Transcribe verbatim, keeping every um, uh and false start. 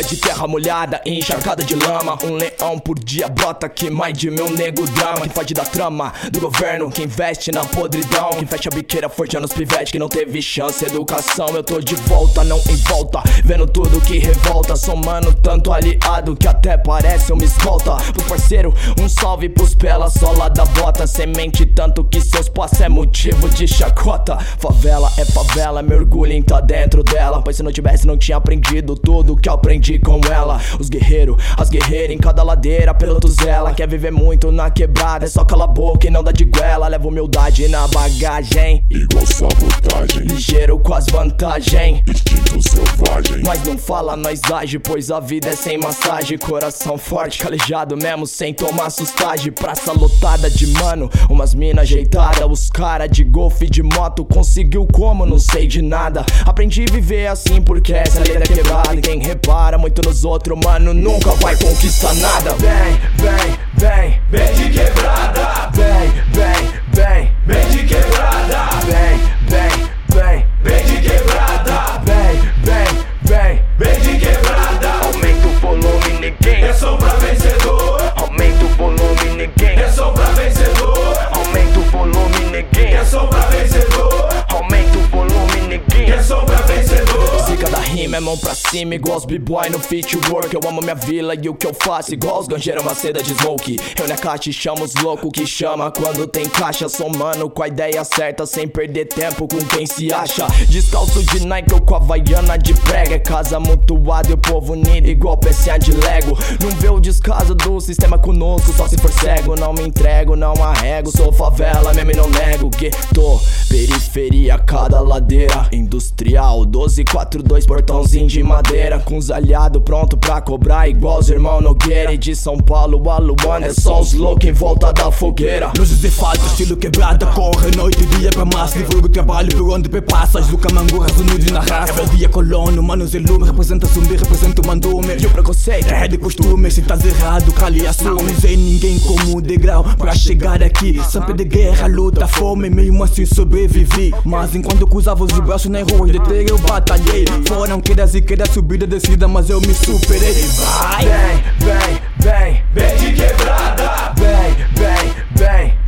Rua de terra molhada e encharcada de lama. Um leão por dia brota que mais de mil nego drama. Que foge da trama do governo, que investe na podridão, que fecha a biqueira forjando os pivetes que não teve chance. Educação, eu tô de volta, não em volta, vendo tudo que revolta, somando tanto aliado que até parece uma escolta. Pro parceiro, um salve pros pela sola da bota. Semente tanto que seus passos é motivo de chacota. Favela é favela, mergulho em tá dentro dela. Pois se não tivesse não tinha aprendido tudo que eu aprendi com ela. Os guerreiros, as guerreiras em cada ladeira pela tuzela. Quer viver muito na quebrada, é só cala a boca e não dá de goela. Leva humildade na bagagem, igual sabotagem, ligeiro com as vantagens, instinto selvagem. Nós não fala, nós age, pois a vida é sem massagem. Coração forte, calejado mesmo sem tomar sustagem. Praça lotada de mano, umas mina ajeitada. Os cara de golfe de moto conseguiu como, não sei de nada. Aprendi a viver assim porque essa lei é quebrada. E quem repara muito nos outros, mano, nunca vai conquistar nada. Vem, vem, vem, vem de quebrada. Vem, vem, vem, vem de quebrada. Vem, vem, vem, vem de quebrada. Vem, vem, vem, vem de quebrada. Aumenta o volume, ninguém é som pra vencedor. Aumenta o volume, ninguém é som pra vencedor. Aumenta o volume, ninguém é som pra vencedor. Aumenta o volume, ninguém é som pra vencedor. Zica da rima é mão pra cima, igual os b-boy no footwork. Eu amo minha vila e o que eu faço, igual os ganjeiros uma seda de smoke. Eu na caixa e chamo os loucos que chama quando tem caixa. Somando com a ideia certa, sem perder tempo com quem se acha. Descalço de Nike ou com a Havaiana de prega. É casa mutuada e o povo unido, igual pecinha de Lego. Não vê o descaso do sistema conosco, só se for cego. Não me entrego, não arrego, sou favela mesmo e não nego. Gueto, periferia, cada ladeira industrial, doze quarenta e dois, portãozinho de madeira. Com os aliados pronto pra cobrar, igual os irmãos Nogueira. E de São Paulo a Luanda, é só os loucos em volta da fogueira. Luzes de fato, estilo quebrada, corre noite e dia pra massa. Divulgo o trabalho por onde passas, do Camangurras unidos na raça. É o dia colono, manos e lume, representa zumbi, representa o mandume. E o preconceito é de costume, se tá errado, cali assume. Não usei ninguém como degrau pra chegar aqui. Sempre de guerra, luta, fome, mesmo assim sobrevivi. Mas enquanto cruzava os braços nas ruas de ter eu batalhei. Foram quedas e quedas, subida, descida, mas eu me superei. Vai! Vem, vem, vem, vem de quebrada. Vem, vem, vem,